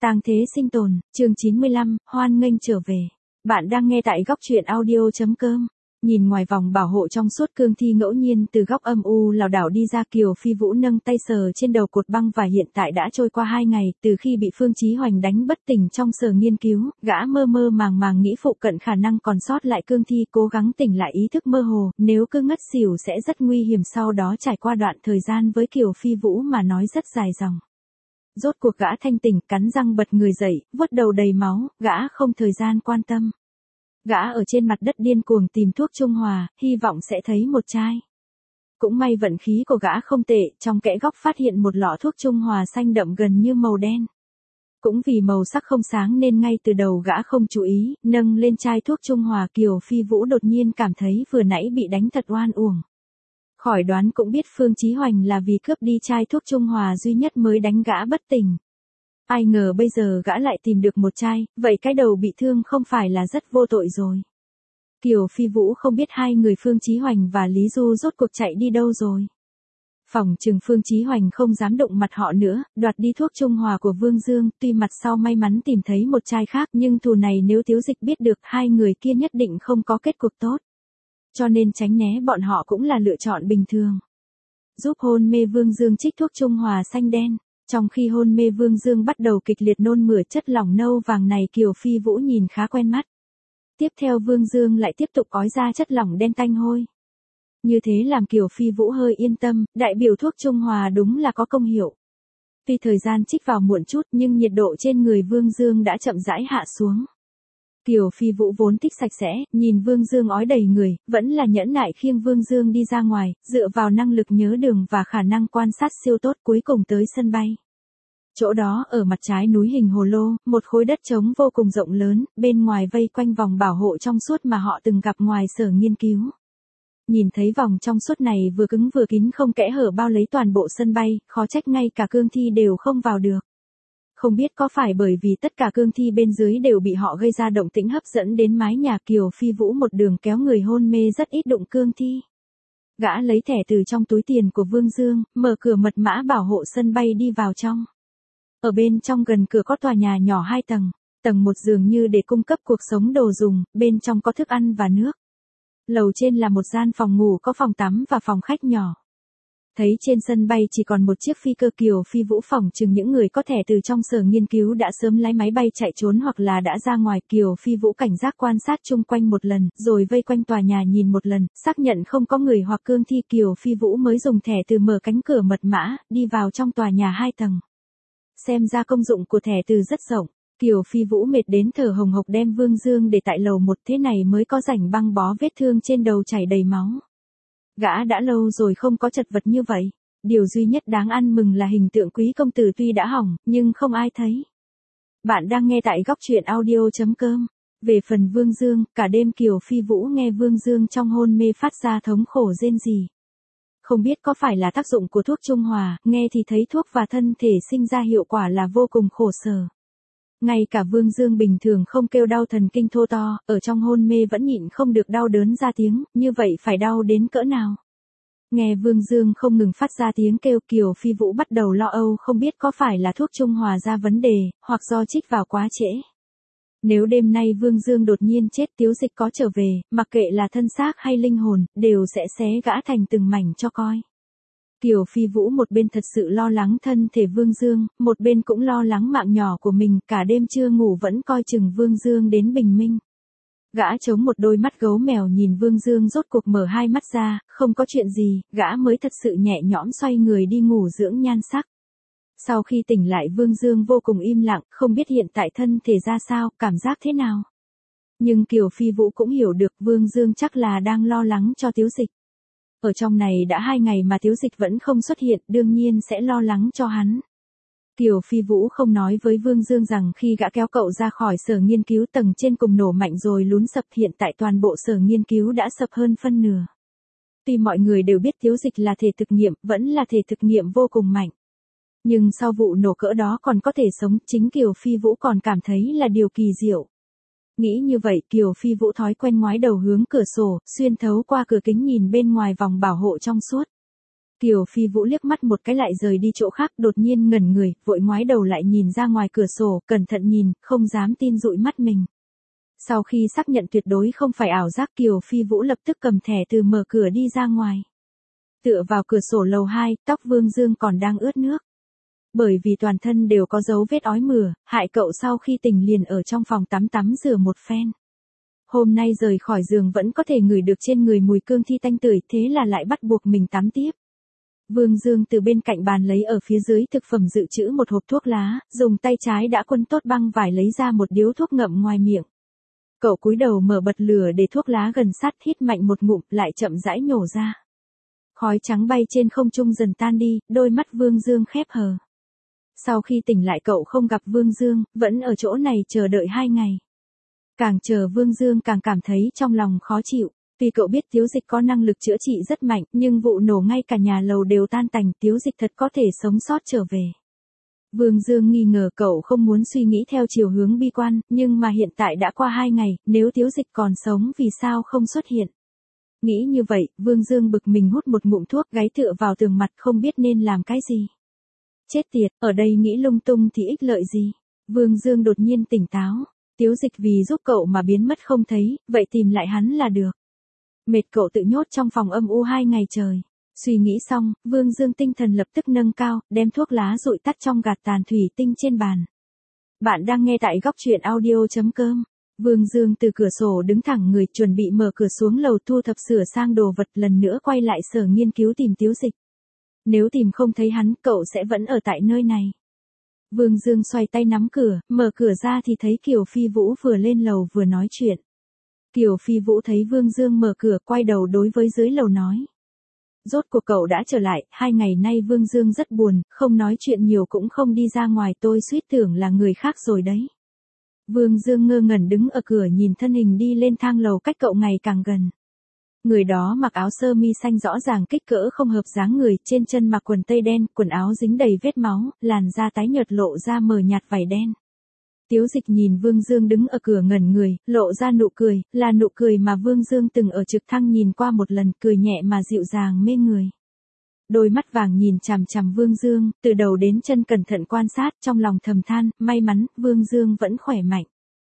Tang thế sinh tồn, chương 95, hoan nghênh trở về. Bạn đang nghe tại góc truyện audio.com. Nhìn ngoài vòng bảo hộ trong suốt, cương thi ngẫu nhiên từ góc âm u lảo đảo đi ra. Kiều Phi Vũ nâng tay sờ trên đầu cột băng và hiện tại đã trôi qua 2 ngày, từ khi bị Phương Chí Hoành đánh bất tỉnh trong sở nghiên cứu, gã mơ mơ màng màng nghĩ phụ cận khả năng còn sót lại cương thi, cố gắng tỉnh lại ý thức mơ hồ, nếu cứ ngất xỉu sẽ rất nguy hiểm, sau đó trải qua đoạn thời gian với Kiều Phi Vũ mà nói rất dài dòng. Rốt cuộc gã thanh tỉnh, cắn răng bật người dậy, vuốt đầu đầy máu, gã không thời gian quan tâm. Gã ở trên mặt đất điên cuồng tìm thuốc trung hòa, hy vọng sẽ thấy một chai. Cũng may vận khí của gã không tệ, trong kẽ góc phát hiện một lọ thuốc trung hòa xanh đậm gần như màu đen. Cũng vì màu sắc không sáng nên ngay từ đầu gã không chú ý, nâng lên chai thuốc trung hòa. Kiều Phi Vũ đột nhiên cảm thấy vừa nãy bị đánh thật oan uổng. Khỏi đoán cũng biết Phương Chí Hoành là vì cướp đi chai thuốc trung hòa duy nhất mới đánh gã bất tỉnh. Ai ngờ bây giờ gã lại tìm được một chai, vậy cái đầu bị thương không phải là rất vô tội rồi. Kiều Phi Vũ không biết hai người Phương Chí Hoành và Lý Du rốt cuộc chạy đi đâu rồi. Phỏng chừng Phương Chí Hoành không dám đụng mặt họ nữa, đoạt đi thuốc trung hòa của Vương Dương, tuy mặt sau may mắn tìm thấy một chai khác, nhưng thù này nếu Tiếu Dịch biết được, hai người kia nhất định không có kết cục tốt. Cho nên tránh né bọn họ cũng là lựa chọn bình thường. Giúp hôn mê Vương Dương trích thuốc trung hòa xanh đen. Trong khi hôn mê Vương Dương bắt đầu kịch liệt nôn mửa, chất lỏng nâu vàng này Kiều Phi Vũ nhìn khá quen mắt. Tiếp theo Vương Dương lại tiếp tục ói ra chất lỏng đen tanh hôi. Như thế làm Kiều Phi Vũ hơi yên tâm, đại biểu thuốc trung hòa đúng là có công hiệu. Tuy thời gian trích vào muộn chút nhưng nhiệt độ trên người Vương Dương đã chậm rãi hạ xuống. Kiều Phi Vũ vốn thích sạch sẽ, nhìn Vương Dương ói đầy người, vẫn là nhẫn nại khiêng Vương Dương đi ra ngoài, dựa vào năng lực nhớ đường và khả năng quan sát siêu tốt cuối cùng tới sân bay. Chỗ đó ở mặt trái núi hình hồ lô, một khối đất trống vô cùng rộng lớn, bên ngoài vây quanh vòng bảo hộ trong suốt mà họ từng gặp ngoài sở nghiên cứu. Nhìn thấy vòng trong suốt này vừa cứng vừa kín không kẽ hở bao lấy toàn bộ sân bay, khó trách ngay cả cương thi đều không vào được. Không biết có phải bởi vì tất cả cương thi bên dưới đều bị họ gây ra động tĩnh hấp dẫn đến mái nhà. Kiều Phi Vũ một đường kéo người hôn mê rất ít đụng cương thi. Gã lấy thẻ từ trong túi tiền của Vương Dương, mở cửa mật mã bảo hộ sân bay đi vào trong. Ở bên trong gần cửa có tòa nhà nhỏ 2 tầng, tầng 1 dường như để cung cấp cuộc sống đồ dùng, bên trong có thức ăn và nước. Lầu trên là một gian phòng ngủ có phòng tắm và phòng khách nhỏ. Thấy trên sân bay chỉ còn một chiếc phi cơ, Kiều Phi Vũ phỏng chừng những người có thẻ từ trong sở nghiên cứu đã sớm lái máy bay chạy trốn hoặc là đã ra ngoài. Kiều Phi Vũ cảnh giác quan sát chung quanh một lần, rồi vây quanh tòa nhà nhìn một lần, xác nhận không có người hoặc cương thi. Kiều Phi Vũ mới dùng thẻ từ mở cánh cửa mật mã, đi vào trong tòa nhà 2 tầng. Xem ra công dụng của thẻ từ rất rộng. Kiều Phi Vũ mệt đến thở hồng hộc đem Vương Dương để tại lầu 1, thế này mới có rảnh băng bó vết thương trên đầu chảy đầy máu. Gã đã lâu rồi không có chật vật như vậy. Điều duy nhất đáng ăn mừng là hình tượng quý công tử tuy đã hỏng, nhưng không ai thấy. Bạn đang nghe tại góc truyện audio.com. Về phần Vương Dương, cả đêm Kiều Phi Vũ nghe Vương Dương trong hôn mê phát ra thống khổ rên rỉ. Không biết có phải là tác dụng của thuốc trung hòa, nghe thì thấy thuốc và thân thể sinh ra hiệu quả là vô cùng khổ sở. Ngay cả Vương Dương bình thường không kêu đau thần kinh thô to, ở trong hôn mê vẫn nhịn không được đau đớn ra tiếng, như vậy phải đau đến cỡ nào. Nghe Vương Dương không ngừng phát ra tiếng kêu, Kiều Phi Vũ bắt đầu lo âu, không biết có phải là thuốc trung hòa ra vấn đề, hoặc do trích vào quá trễ. Nếu đêm nay Vương Dương đột nhiên chết, Tiếu Dịch có trở về, mặc kệ là thân xác hay linh hồn, đều sẽ xé gã thành từng mảnh cho coi. Kiều Phi Vũ một bên thật sự lo lắng thân thể Vương Dương, một bên cũng lo lắng mạng nhỏ của mình, cả đêm chưa ngủ vẫn coi chừng Vương Dương đến bình minh. Gã chống một đôi mắt gấu mèo nhìn Vương Dương rốt cuộc mở hai mắt ra, không có chuyện gì, gã mới thật sự nhẹ nhõm xoay người đi ngủ dưỡng nhan sắc. Sau khi tỉnh lại Vương Dương vô cùng im lặng, không biết hiện tại thân thể ra sao, cảm giác thế nào. Nhưng Kiều Phi Vũ cũng hiểu được Vương Dương chắc là đang lo lắng cho Tiếu Dịch. Ở trong này đã 2 ngày mà Tiếu Dịch vẫn không xuất hiện, đương nhiên sẽ lo lắng cho hắn. Kiều Phi Vũ không nói với Vương Dương rằng khi gã kéo cậu ra khỏi sở nghiên cứu tầng trên cùng nổ mạnh rồi lún sập, hiện tại toàn bộ sở nghiên cứu đã sập hơn phân nửa. Tuy mọi người đều biết Tiếu Dịch là thể thực nghiệm, vẫn là thể thực nghiệm vô cùng mạnh. Nhưng sau vụ nổ cỡ đó còn có thể sống, chính Kiều Phi Vũ còn cảm thấy là điều kỳ diệu. Nghĩ như vậy, Kiều Phi Vũ thói quen ngoái đầu hướng cửa sổ, xuyên thấu qua cửa kính nhìn bên ngoài vòng bảo hộ trong suốt. Kiều Phi Vũ liếc mắt một cái lại rời đi chỗ khác, đột nhiên ngẩn người, vội ngoái đầu lại nhìn ra ngoài cửa sổ, cẩn thận nhìn, không dám tin dụi mắt mình. Sau khi xác nhận tuyệt đối không phải ảo giác, Kiều Phi Vũ lập tức cầm thẻ từ mở cửa đi ra ngoài. Tựa vào cửa sổ lầu 2, tóc Vương Dương còn đang ướt nước. Bởi vì toàn thân đều có dấu vết ói mửa, hại cậu sau khi tỉnh liền ở trong phòng tắm rửa một phen. Hôm nay rời khỏi giường vẫn có thể ngửi được trên người mùi cương thi tanh tưởi, thế là lại bắt buộc mình tắm tiếp. Vương Dương từ bên cạnh bàn lấy ở phía dưới thực phẩm dự trữ một hộp thuốc lá, dùng tay trái đã quấn tốt băng vải lấy ra một điếu thuốc ngậm ngoài miệng. Cậu cúi đầu mở bật lửa để thuốc lá gần sát, hít mạnh một ngụm lại chậm rãi nhổ ra. Khói trắng bay trên không trung dần tan đi, đôi mắt Vương Dương khép hờ. Sau khi tỉnh lại cậu không gặp Vương Dương, vẫn ở chỗ này chờ đợi 2 ngày. Càng chờ Vương Dương càng cảm thấy trong lòng khó chịu. Tuy cậu biết Tiếu Dịch có năng lực chữa trị rất mạnh, nhưng vụ nổ ngay cả nhà lầu đều tan tành, Tiếu Dịch thật có thể sống sót trở về. Vương Dương nghi ngờ cậu không muốn suy nghĩ theo chiều hướng bi quan, nhưng mà hiện tại đã qua 2 ngày, nếu Tiếu Dịch còn sống vì sao không xuất hiện. Nghĩ như vậy, Vương Dương bực mình hút một ngụm thuốc, gáy tựa vào tường mặt không biết nên làm cái gì. Chết tiệt, ở đây nghĩ lung tung thì ích lợi gì. Vương Dương đột nhiên tỉnh táo. Tiếu Dịch vì giúp cậu mà biến mất không thấy, vậy tìm lại hắn là được. Mệt cậu tự nhốt trong phòng âm u 2 ngày trời. Suy nghĩ xong, Vương Dương tinh thần lập tức nâng cao, đem thuốc lá dụi tắt trong gạt tàn thủy tinh trên bàn. Bạn đang nghe tại góc truyện audio.com. Vương Dương từ cửa sổ đứng thẳng người, chuẩn bị mở cửa xuống lầu thu thập sửa sang đồ vật, lần nữa quay lại sở nghiên cứu tìm Tiếu Dịch. Nếu tìm không thấy hắn, cậu sẽ vẫn ở tại nơi này. Vương Dương xoay tay nắm cửa, mở cửa ra thì thấy Kiều Phi Vũ vừa lên lầu vừa nói chuyện. Kiều Phi Vũ thấy Vương Dương mở cửa, quay đầu đối với dưới lầu nói. Rốt cuộc cậu đã trở lại, 2 ngày nay Vương Dương rất buồn, không nói chuyện nhiều cũng không đi ra ngoài, tôi suýt tưởng là người khác rồi đấy. Vương Dương ngơ ngẩn đứng ở cửa nhìn thân hình đi lên thang lầu cách cậu ngày càng gần. Người đó mặc áo sơ mi xanh rõ ràng kích cỡ không hợp dáng người, trên chân mặc quần tây đen, quần áo dính đầy vết máu, làn da tái nhợt lộ ra mờ nhạt vảy đen. Tiếu Dịch nhìn Vương Dương đứng ở cửa ngẩn người, lộ ra nụ cười, là nụ cười mà Vương Dương từng ở trực thăng nhìn qua một lần, cười nhẹ mà dịu dàng mê người. Đôi mắt vàng nhìn chằm chằm Vương Dương, từ đầu đến chân cẩn thận quan sát, trong lòng thầm than, may mắn, Vương Dương vẫn khỏe mạnh.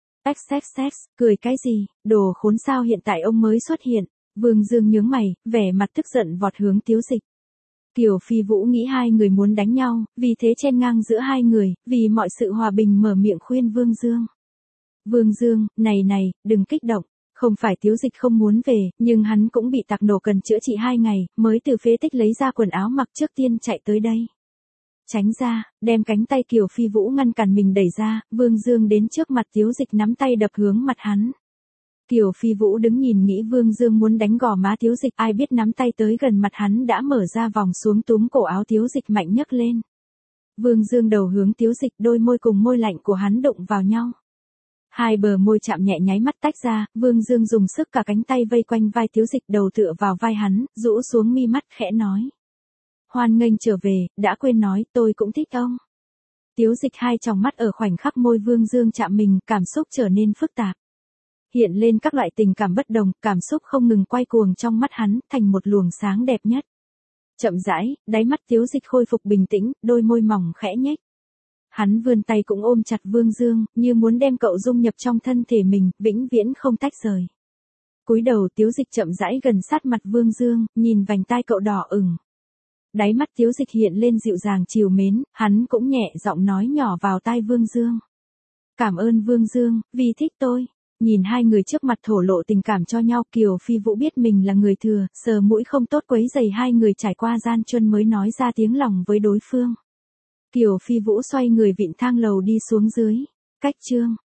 XXX, cười cái gì, đồ khốn sao hiện tại ông mới xuất hiện. Vương Dương nhướng mày, vẻ mặt tức giận vọt hướng Tiếu Dịch. Kiều Phi Vũ nghĩ hai người muốn đánh nhau, vì thế chen ngang giữa hai người, vì mọi sự hòa bình mở miệng khuyên Vương Dương. Vương Dương, này, đừng kích động. Không phải Tiếu Dịch không muốn về, nhưng hắn cũng bị tạc nổ cần chữa trị 2 ngày, mới từ phế tích lấy ra quần áo mặc trước tiên chạy tới đây. Tránh ra, đem cánh tay Kiều Phi Vũ ngăn cản mình đẩy ra, Vương Dương đến trước mặt Tiếu Dịch nắm tay đập hướng mặt hắn. Kiều Phi Vũ đứng nhìn nghĩ Vương Dương muốn đánh gò má Tiếu Dịch, ai biết nắm tay tới gần mặt hắn đã mở ra vòng xuống túm cổ áo Tiếu Dịch mạnh nhấc lên. Vương Dương đầu hướng Tiếu Dịch, đôi môi cùng môi lạnh của hắn đụng vào nhau. Hai bờ môi chạm nhẹ nháy mắt tách ra, Vương Dương dùng sức cả cánh tay vây quanh vai Tiếu Dịch, đầu tựa vào vai hắn, rũ xuống mi mắt khẽ nói. Hoan nghênh trở về, đã quên nói, tôi cũng thích ông. Tiếu Dịch hai tròng mắt ở khoảnh khắc môi Vương Dương chạm mình, cảm xúc trở nên phức tạp. Hiện lên các loại tình cảm bất đồng, cảm xúc không ngừng quay cuồng trong mắt hắn, thành một luồng sáng đẹp nhất. Chậm rãi, đáy mắt Tiếu Dịch khôi phục bình tĩnh, đôi môi mỏng khẽ nhếch. Hắn vươn tay cũng ôm chặt Vương Dương, như muốn đem cậu dung nhập trong thân thể mình, vĩnh viễn không tách rời. Cúi đầu Tiếu Dịch chậm rãi gần sát mặt Vương Dương, nhìn vành tai cậu đỏ ửng. Đáy mắt Tiếu Dịch hiện lên dịu dàng trìu mến, hắn cũng nhẹ giọng nói nhỏ vào tai Vương Dương. Cảm ơn Vương Dương, vì thích tôi. Nhìn hai người trước mặt thổ lộ tình cảm cho nhau, Kiều Phi Vũ biết mình là người thừa, sờ mũi không tốt quấy rầy hai người trải qua gian truân mới nói ra tiếng lòng với đối phương. Kiều Phi Vũ xoay người vịn thang lầu đi xuống dưới. Cách chương